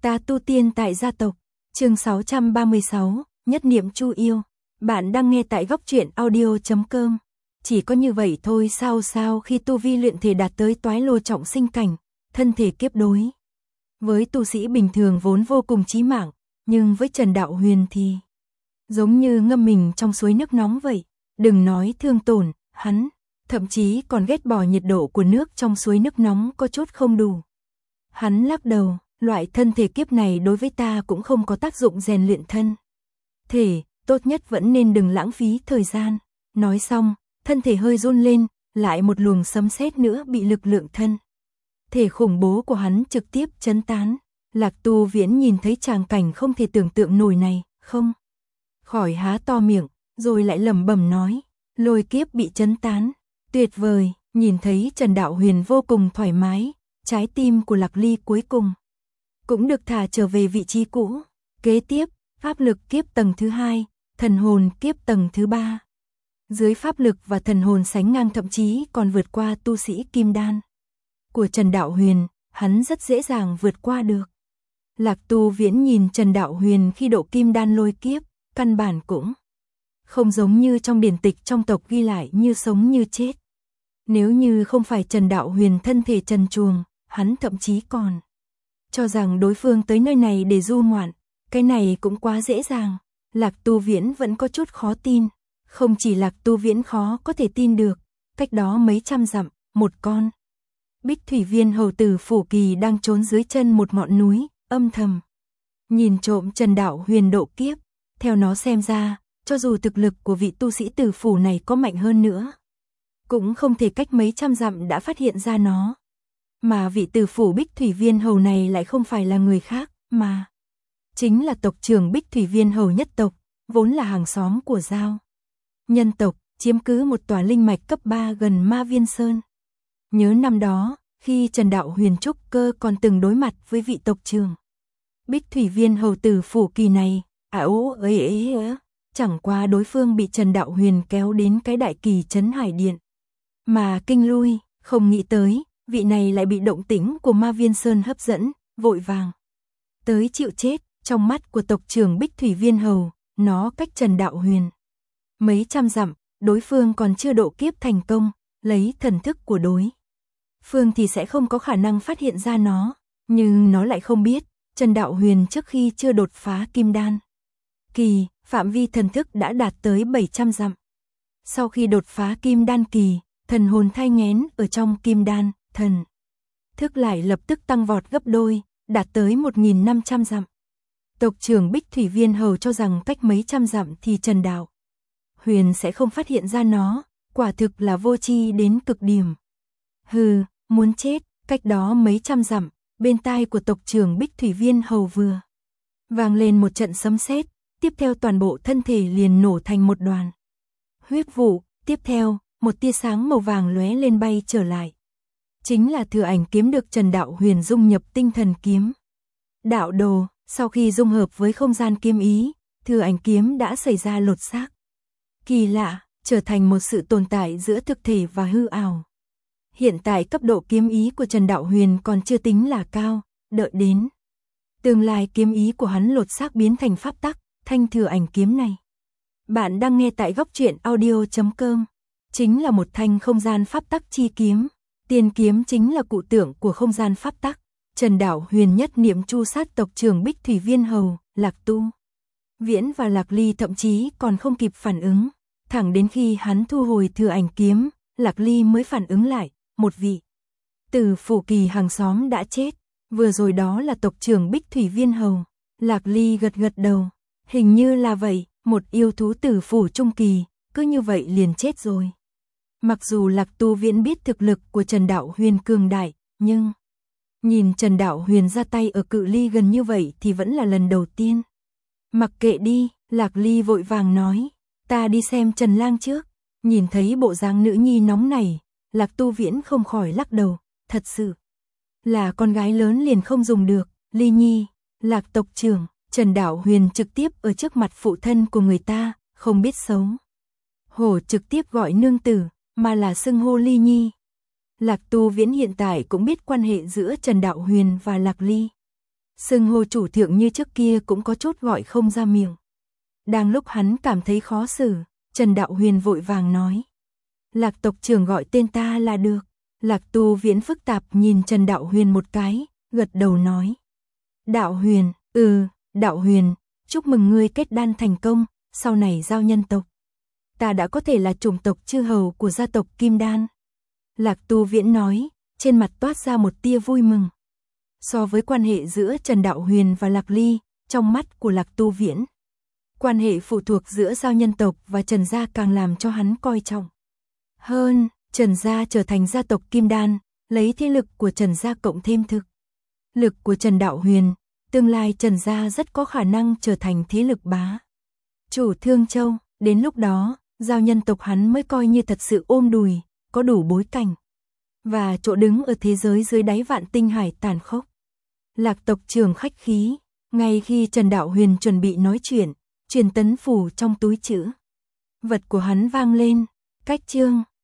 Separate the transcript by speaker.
Speaker 1: Ta tu tiên tại gia tộc, chương 636, nhất niệm chu yêu. Bạn đang nghe tại góc truyện audio.com. Chỉ có như vậy thôi sao khi tu vi luyện thể đạt tới toái lô trọng sinh cảnh, thân thể kiếp đối. Với tu sĩ bình thường vốn vô cùng chí mạng, nhưng với Trần Đạo Huyền thì giống như ngâm mình trong suối nước nóng vậy. Đừng nói thương tổn, hắn thậm chí còn ghét bỏ nhiệt độ của nước trong suối nước nóng có chút không đủ. Hắn lắc đầu, loại thân thể kiếp này đối với ta cũng không có tác dụng rèn luyện thân thể, tốt nhất vẫn nên đừng lãng phí thời gian. Nói xong, thân thể hơi run lên, lại một luồng sấm sét nữa bị lực lượng thân thể khủng bố của hắn trực tiếp chấn tán. Lạc Tu Viễn nhìn thấy tràng cảnh không thể tưởng tượng nổi này, không khỏi há to miệng, rồi lại lẩm bẩm nói, lôi kiếp bị chấn tán, tuyệt vời. Nhìn thấy Trần Đạo Huyền vô cùng thoải mái, trái tim của Lạc Ly cuối cùng cũng được thả trở về vị trí cũ. Kế tiếp, pháp lực kiếp tầng thứ 2, thần hồn kiếp tầng thứ 3. Dưới pháp lực và thần hồn sánh ngang, thậm chí còn vượt qua tu sĩ kim đan của Trần Đạo Huyền, hắn rất dễ dàng vượt qua được. Lạc Tu Viễn nhìn Trần Đạo Huyền khi độ kim đan lôi kiếp, căn bản cũng không giống như trong điển tịch trong tộc ghi lại như sống như chết. Nếu như không phải Trần Đạo Huyền thân thể trần truồng, hắn thậm chí còn cho rằng đối phương tới nơi này để du ngoạn, cái này cũng quá dễ dàng. Lạc Tu Viễn vẫn có chút khó tin, không chỉ Lạc Tu Viễn khó có thể tin được, cách đó mấy trăm dặm, một con Bích Thủy Viên hầu tử Phủ Kỳ đang trốn dưới chân một ngọn núi, âm thầm nhìn trộm Trần Đạo Huyền độ kiếp. Theo nó xem ra, cho dù thực lực của vị tu sĩ tử phủ này có mạnh hơn nữa, cũng không thể cách mấy trăm dặm đã phát hiện ra nó. Mà vị tử phủ Bích Thủy Viên hầu này lại không phải là người khác, mà chính là tộc trưởng Bích Thủy Viên hầu nhất tộc, vốn là hàng xóm của Giao nhân tộc, chiếm cứ một tòa linh mạch cấp 3 gần Ma Viên Sơn. Nhớ năm đó, khi Trần Đạo Huyền trúc cơ còn từng đối mặt với vị tộc trưởng Bích Thủy Viên hầu tử Phủ Kỳ này, chẳng qua đối phương bị Trần Đạo Huyền kéo đến cái đại kỳ trấn Hải Điện mà kinh lui, không nghĩ tới, vị này lại bị động tĩnh của Ma Viên Sơn hấp dẫn, vội vàng tới chịu chết. Trong mắt của tộc trưởng Bích Thủy Viên hầu, nó cách Trần Đạo Huyền mấy trăm dặm, đối phương còn chưa độ kiếp thành công, lấy thần thức của đối phương thì sẽ không có khả năng phát hiện ra nó, nhưng nó lại không biết, Trần Đạo Huyền trước khi chưa đột phá kim đan kỳ, phạm vi thần thức đã đạt tới 700 dặm. Sau khi đột phá kim đan kỳ, thần hồn thai nghén ở trong kim đan, thần thức lại lập tức tăng vọt gấp đôi, đạt tới 1500 dặm. Tộc trưởng Bích Thủy Viên hầu cho rằng cách mấy trăm dặm thì Trần Đạo Huyền sẽ không phát hiện ra nó, quả thực là vô tri đến cực điểm. Hừ, muốn chết. Cách đó mấy trăm dặm, bên tai của tộc trưởng Bích Thủy Viên hầu vừa vang lên một trận sấm sét, tiếp theo toàn bộ thân thể liền nổ thành một đoàn huyết vụ, tiếp theo, một tia sáng màu vàng lóe lên bay trở lại. Chính là Thừa Ảnh kiếm được Trần Đạo Huyền dung nhập tinh thần kiếm đạo đồ, sau khi dung hợp với không gian kiếm ý, Thừa Ảnh kiếm đã xảy ra lột xác kỳ lạ, trở thành một sự tồn tại giữa thực thể và hư ảo. Hiện tại cấp độ kiếm ý của Trần Đạo Huyền còn chưa tính là cao, đợi đến tương lai kiếm ý của hắn lột xác biến thành pháp tắc, thanh Thừa Ảnh kiếm này. Bạn đang nghe tại góc truyện audio.com, chính là một thanh không gian pháp tắc chi kiếm. Tiên kiếm chính là cụ tượng của không gian pháp tắc. Trần Đạo Huyền nhất niệm chu sát tộc trưởng Bích Thủy Viên hầu, Lạc Tu Viễn và Lạc Ly thậm chí còn không kịp phản ứng, thẳng đến khi hắn thu hồi Thừa Ảnh kiếm, Lạc Ly mới phản ứng lại, một vị tử Phủ Kỳ hàng xóm đã chết, vừa rồi đó là tộc trưởng Bích Thủy Viên hầu. Lạc Ly gật đầu, hình như là vậy, một yêu thú tử phủ trung kỳ, cứ như vậy liền chết rồi. Mặc dù Lạc Tu Viễn biết thực lực của Trần Đạo Huyền cường đại, nhưng nhìn Trần Đạo Huyền ra tay ở cự ly gần như vậy thì vẫn là lần đầu tiên. Mặc kệ đi, Lạc Ly vội vàng nói, ta đi xem Trần Lang trước. Nhìn thấy bộ dáng nữ nhi nóng này, Lạc Tu Viễn không khỏi lắc đầu, thật sự là con gái lớn liền không dùng được. Ly nhi, Lạc tộc trưởng, Trần Đạo Huyền trực tiếp ở trước mặt phụ thân của người ta, không biết xấu hổ trực tiếp gọi nương tử, mà là xưng hô Ly nhi. Lạc Tu Viễn hiện tại cũng biết quan hệ giữa Trần Đạo Huyền và Lạc Ly. Xưng hô chủ thượng như trước kia cũng có chút gọi không ra miệng. Đang lúc hắn cảm thấy khó xử, Trần Đạo Huyền vội vàng nói. Lạc tộc trưởng gọi tên ta là được. Lạc Tu Viễn phức tạp nhìn Trần Đạo Huyền một cái, gật đầu nói. Đạo Huyền, Đạo Huyền, chúc mừng ngươi kết đan thành công, sau này giao nhân tộc. Ta đã có thể là chủng tộc chư hầu của gia tộc Kim Đan. Lạc Tu Viễn nói, trên mặt toát ra một tia vui mừng. So với quan hệ giữa Trần Đạo Huyền và Lạc Ly, trong mắt của Lạc Tu Viễn, quan hệ phụ thuộc giữa giao nhân tộc và Trần gia càng làm cho hắn coi trọng. Hơn, Trần gia trở thành gia tộc Kim Đan, lấy thế lực của Trần gia cộng thêm thực lực của Trần Đạo Huyền, tương lai Trần gia rất có khả năng trở thành thế lực bá chủ Thương Châu. Đến lúc đó, giao nhân tộc hắn mới coi như thật sự ôm đùi, có đủ bối cảnh và chỗ đứng ở thế giới dưới đáy vạn tinh hải tàn khốc. Lạc tộc trưởng khách khí, ngay khi Trần Đạo Huyền chuẩn bị nói chuyện, truyền tấn phủ trong túi trữ vật của hắn vang lên, cách chương